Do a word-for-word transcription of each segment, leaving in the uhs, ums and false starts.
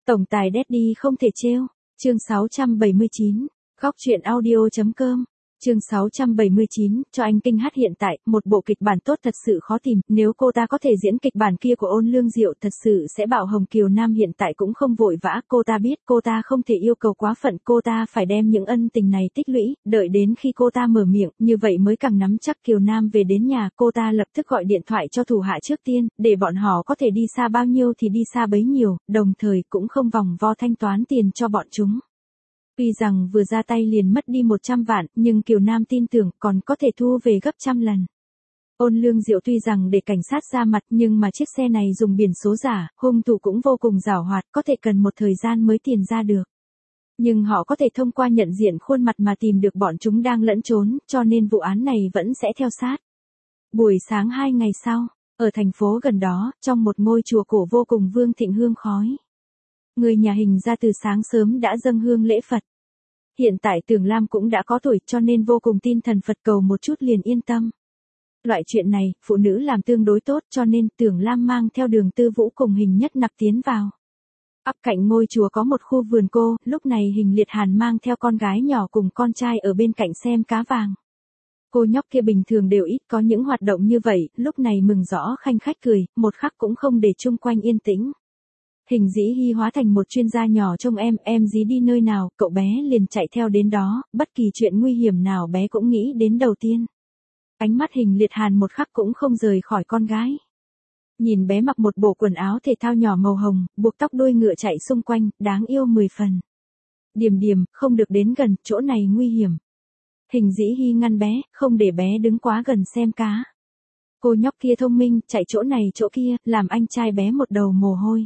Tổng tài Daddy không thể trêu. Chương sáu trăm bảy mươi chín. Góc truyện audio.com. Chương sáu trăm bảy mươi chín, cho anh kinh hát hiện tại, một bộ kịch bản tốt thật sự khó tìm, nếu cô ta có thể diễn kịch bản kia của Ôn Lương Diệu thật sự sẽ bạo hồng. Kiều Nam hiện tại cũng không vội vã, cô ta biết cô ta không thể yêu cầu quá phận, cô ta phải đem những ân tình này tích lũy, đợi đến khi cô ta mở miệng, như vậy mới càng nắm chắc. Kiều Nam về đến nhà, cô ta lập tức gọi điện thoại cho thủ hạ trước tiên, để bọn họ có thể đi xa bao nhiêu thì đi xa bấy nhiêu, đồng thời cũng không vòng vo thanh toán tiền cho bọn chúng. Tuy rằng vừa ra tay liền mất đi một trăm vạn, nhưng Kiều Nam tin tưởng còn có thể thu về gấp trăm lần. Ôn Lương Diệu tuy rằng để cảnh sát ra mặt nhưng mà chiếc xe này dùng biển số giả, hung thủ cũng vô cùng giảo hoạt, có thể cần một thời gian mới tìm ra được. Nhưng họ có thể thông qua nhận diện khuôn mặt mà tìm được bọn chúng đang lẫn trốn, cho nên vụ án này vẫn sẽ theo sát. Buổi sáng hai ngày sau, ở thành phố gần đó, trong một ngôi chùa cổ vô cùng vương thịnh hương khói. Người nhà Hình ra từ sáng sớm đã dâng hương lễ Phật. Hiện tại Tưởng Lam cũng đã có tuổi cho nên vô cùng tin thần Phật, cầu một chút liền yên tâm. Loại chuyện này, phụ nữ làm tương đối tốt cho nên Tưởng Lam mang theo Đường Tư Vũ cùng Hình Nhất Nặc tiến vào. Ắp cạnh ngôi chùa có một khu vườn cô, lúc này Hình Liệt Hàn mang theo con gái nhỏ cùng con trai ở bên cạnh xem cá vàng. Cô nhóc kia bình thường đều ít có những hoạt động như vậy, lúc này mừng rõ khanh khách cười, một khắc cũng không để chung quanh yên tĩnh. Hình Dĩ Hi hóa thành một chuyên gia nhỏ trông em, em dí đi nơi nào, cậu bé liền chạy theo đến đó, bất kỳ chuyện nguy hiểm nào bé cũng nghĩ đến đầu tiên. Ánh mắt Hình Liệt Hàn một khắc cũng không rời khỏi con gái. Nhìn bé mặc một bộ quần áo thể thao nhỏ màu hồng, buộc tóc đuôi ngựa chạy xung quanh, đáng yêu mười phần. Điềm điềm, không được đến gần, chỗ này nguy hiểm. Hình Dĩ Hi ngăn bé, không để bé đứng quá gần xem cá. Cô nhóc kia thông minh, chạy chỗ này chỗ kia, làm anh trai bé một đầu mồ hôi.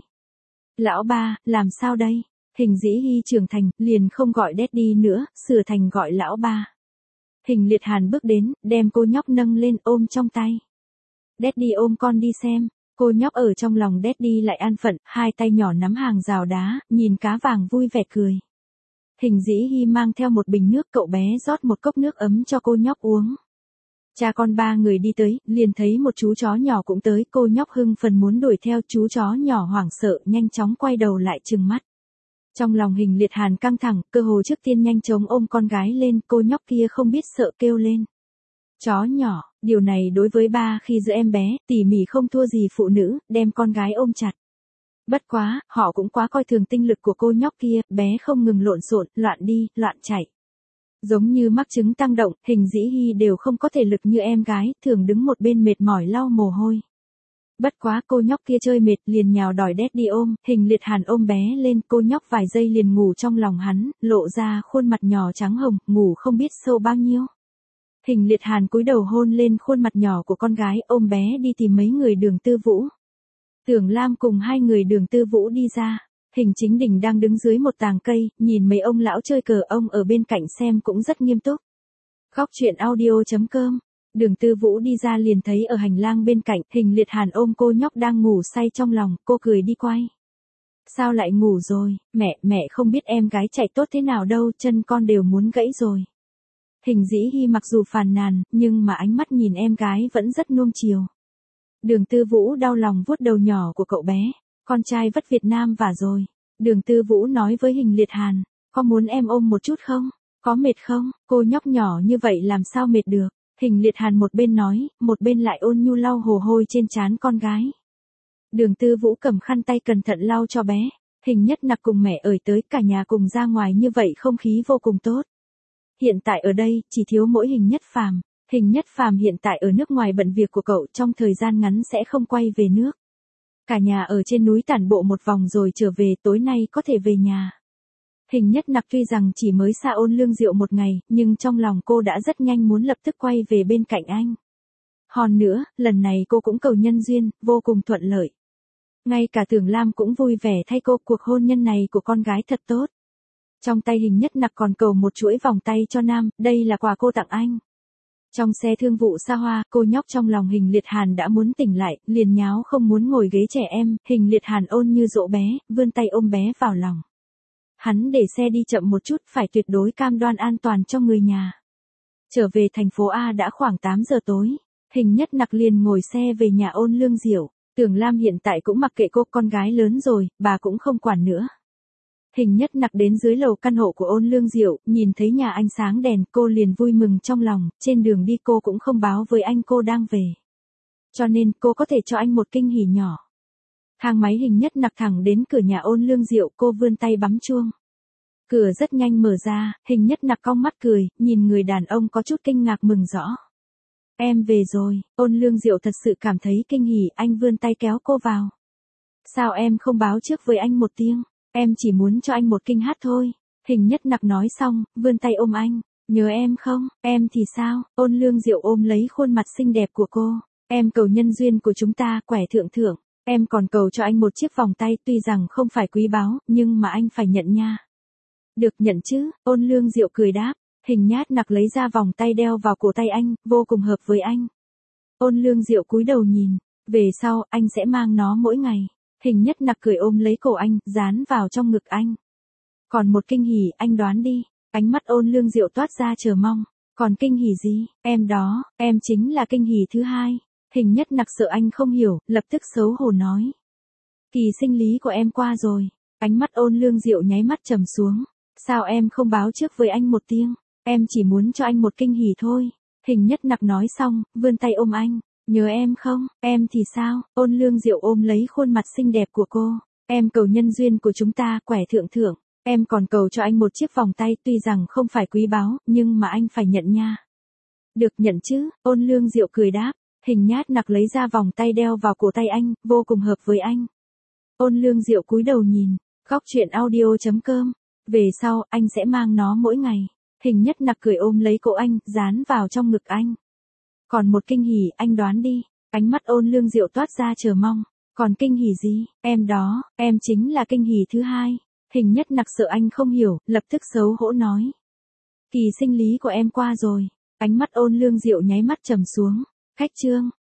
Lão ba, làm sao đây? Hình Dĩ Hi trưởng thành, liền không gọi Daddy nữa, sửa thành gọi lão ba. Hình Liệt Hàn bước đến, đem cô nhóc nâng lên ôm trong tay. Daddy ôm con đi xem, cô nhóc ở trong lòng Daddy lại an phận, hai tay nhỏ nắm hàng rào đá, nhìn cá vàng vui vẻ cười. Hình Dĩ Hi mang theo một bình nước, cậu bé rót một cốc nước ấm cho cô nhóc uống. Cha con ba người đi tới, liền thấy một chú chó nhỏ cũng tới, cô nhóc hưng phần muốn đuổi theo, chú chó nhỏ hoảng sợ, nhanh chóng quay đầu lại trừng mắt. Trong lòng Hình Liệt Hàn căng thẳng, cơ hồ trước tiên nhanh chóng ôm con gái lên, cô nhóc kia không biết sợ kêu lên. Chó nhỏ, điều này đối với ba khi giữ em bé, tỉ mỉ không thua gì phụ nữ, đem con gái ôm chặt. Bất quá, họ cũng quá coi thường tinh lực của cô nhóc kia, bé không ngừng lộn xộn, loạn đi, loạn chạy. Giống như mắc chứng tăng động, Hình Dĩ Hi đều không có thể lực như em gái, thường đứng một bên mệt mỏi lau mồ hôi. Bất quá cô nhóc kia chơi mệt liền nhào đòi Daddy ôm, Hình Liệt Hàn ôm bé lên, cô nhóc vài giây liền ngủ trong lòng hắn, lộ ra khuôn mặt nhỏ trắng hồng, ngủ không biết sâu bao nhiêu. Hình Liệt Hàn cúi đầu hôn lên khuôn mặt nhỏ của con gái, ôm bé đi tìm mấy người Đường Tư Vũ. Tưởng Lam cùng hai người Đường Tư Vũ đi ra. Hình Chính Đình đang đứng dưới một tàng cây, nhìn mấy ông lão chơi cờ, ông ở bên cạnh xem cũng rất nghiêm túc. Góc truyện audio.com. Đường Tư Vũ đi ra liền thấy ở hành lang bên cạnh, Hình Liệt Hàn ôm cô nhóc đang ngủ say trong lòng, cô cười đi quay. Sao lại ngủ rồi, mẹ, mẹ không biết em gái chạy tốt thế nào đâu, chân con đều muốn gãy rồi. Hình Dĩ Hi mặc dù phàn nàn, nhưng mà ánh mắt nhìn em gái vẫn rất nuông chiều. Đường Tư Vũ đau lòng vuốt đầu nhỏ của cậu bé. Con trai vất Việt Nam vả rồi. Đường Tư Vũ nói với Hình Liệt Hàn, có muốn em ôm một chút không? Có mệt không? Cô nhóc nhỏ như vậy làm sao mệt được? Hình Liệt Hàn một bên nói, một bên lại ôn nhu lau hồ hôi trên trán con gái. Đường Tư Vũ cầm khăn tay cẩn thận lau cho bé. Hình Nhất Nặc cùng mẹ ởi tới, cả nhà cùng ra ngoài như vậy không khí vô cùng tốt. Hiện tại ở đây, chỉ thiếu mỗi Hình Nhất Phàm. Hình Nhất Phàm hiện tại ở nước ngoài bận việc của cậu, trong thời gian ngắn sẽ không quay về nước. Cả nhà ở trên núi tản bộ một vòng rồi trở về, tối nay có thể về nhà. Hình Nhất Nặc tuy rằng chỉ mới xa Ôn Lương Diệu một ngày, nhưng trong lòng cô đã rất nhanh muốn lập tức quay về bên cạnh anh. Hòn nữa, lần này cô cũng cầu nhân duyên, vô cùng thuận lợi. Ngay cả Tưởng Lam cũng vui vẻ thay cô, cuộc hôn nhân này của con gái thật tốt. Trong tay Hình Nhất Nặc còn cầu một chuỗi vòng tay cho Nam, đây là quà cô tặng anh. Trong xe thương vụ xa hoa, cô nhóc trong lòng Hình Liệt Hàn đã muốn tỉnh lại, liền nháo không muốn ngồi ghế trẻ em, Hình Liệt Hàn ôn như dỗ bé, vươn tay ôm bé vào lòng. Hắn để xe đi chậm một chút, phải tuyệt đối cam đoan an toàn cho người nhà. Trở về thành phố A đã khoảng tám giờ tối, Hình Nhất Nặc liền ngồi xe về nhà Ôn Lương Diệu. Tưởng Lam hiện tại cũng mặc kệ cô, con gái lớn rồi, bà cũng không quản nữa. Hình Nhất Nặc đến dưới lầu căn hộ của Ôn Lương Diệu, nhìn thấy nhà anh sáng đèn, cô liền vui mừng trong lòng, trên đường đi cô cũng không báo với anh cô đang về. Cho nên cô có thể cho anh một kinh hỉ nhỏ. Thang máy Hình Nhất Nặc thẳng đến cửa nhà Ôn Lương Diệu, cô vươn tay bấm chuông. Cửa rất nhanh mở ra, Hình Nhất Nặc cong mắt cười, nhìn người đàn ông có chút kinh ngạc mừng rõ. Em về rồi, Ôn Lương Diệu thật sự cảm thấy kinh hỉ, anh vươn tay kéo cô vào. Sao em không báo trước với anh một tiếng, em chỉ muốn cho anh một kinh hát thôi. Hình Nhất Nặc nói xong, vươn tay ôm anh, nhớ em không, em thì sao, Ôn Lương Diệu ôm lấy khuôn mặt xinh đẹp của cô. Em cầu nhân duyên của chúng ta, quẻ thượng thượng, em còn cầu cho anh một chiếc vòng tay tuy rằng không phải quý báu, nhưng mà anh phải nhận nha. Được nhận chứ, Ôn Lương Diệu cười đáp. Hình Nhất Nặc lấy ra vòng tay đeo vào cổ tay anh, vô cùng hợp với anh. Ôn Lương Diệu cúi đầu nhìn, về sau, anh sẽ mang nó mỗi ngày. Hình Nhất Nặc cười ôm lấy cổ anh, dán vào trong ngực anh. Còn một kinh hỉ, anh đoán đi. Ánh mắt Ôn Lương Diệu toát ra chờ mong. Còn kinh hỉ gì, em đó, em chính là kinh hỉ thứ hai. Hình Nhất Nặc sợ anh không hiểu, lập tức xấu hổ nói. Kỳ sinh lý của em qua rồi. Ánh mắt Ôn Lương Diệu nháy mắt trầm xuống. Sao em không báo trước với anh một tiếng? Em chỉ muốn cho anh một kinh hỉ thôi. Hình Nhất Nặc nói xong, vươn tay ôm anh. Nhớ em không, em thì sao, Ôn Lương Diệu ôm lấy khuôn mặt xinh đẹp của cô. Em cầu nhân duyên của chúng ta, quẻ thượng thượng. Em còn cầu cho anh một chiếc vòng tay tuy rằng không phải quý báu, nhưng mà anh phải nhận nha. Được nhận chứ, Ôn Lương Diệu cười đáp. Hình Nhất Nặc lấy ra vòng tay đeo vào cổ tay anh, vô cùng hợp với anh. Ôn Lương Diệu cúi đầu nhìn. Góc truyện audio chấm com. Về sau, anh sẽ mang nó mỗi ngày. Hình Nhất Nặc cười ôm lấy cổ anh, dán vào trong ngực anh. Còn một kinh hỉ, anh đoán đi. Ánh mắt Ôn Lương Diệu toát ra chờ mong. Còn kinh hỉ gì, em đó, em chính là kinh hỉ thứ hai. Hình Nhất Nặc sợ anh không hiểu, lập tức xấu hổ nói. Kỳ sinh lý của em qua rồi. Ánh mắt Ôn Lương Diệu nháy mắt trầm xuống. Khách trương.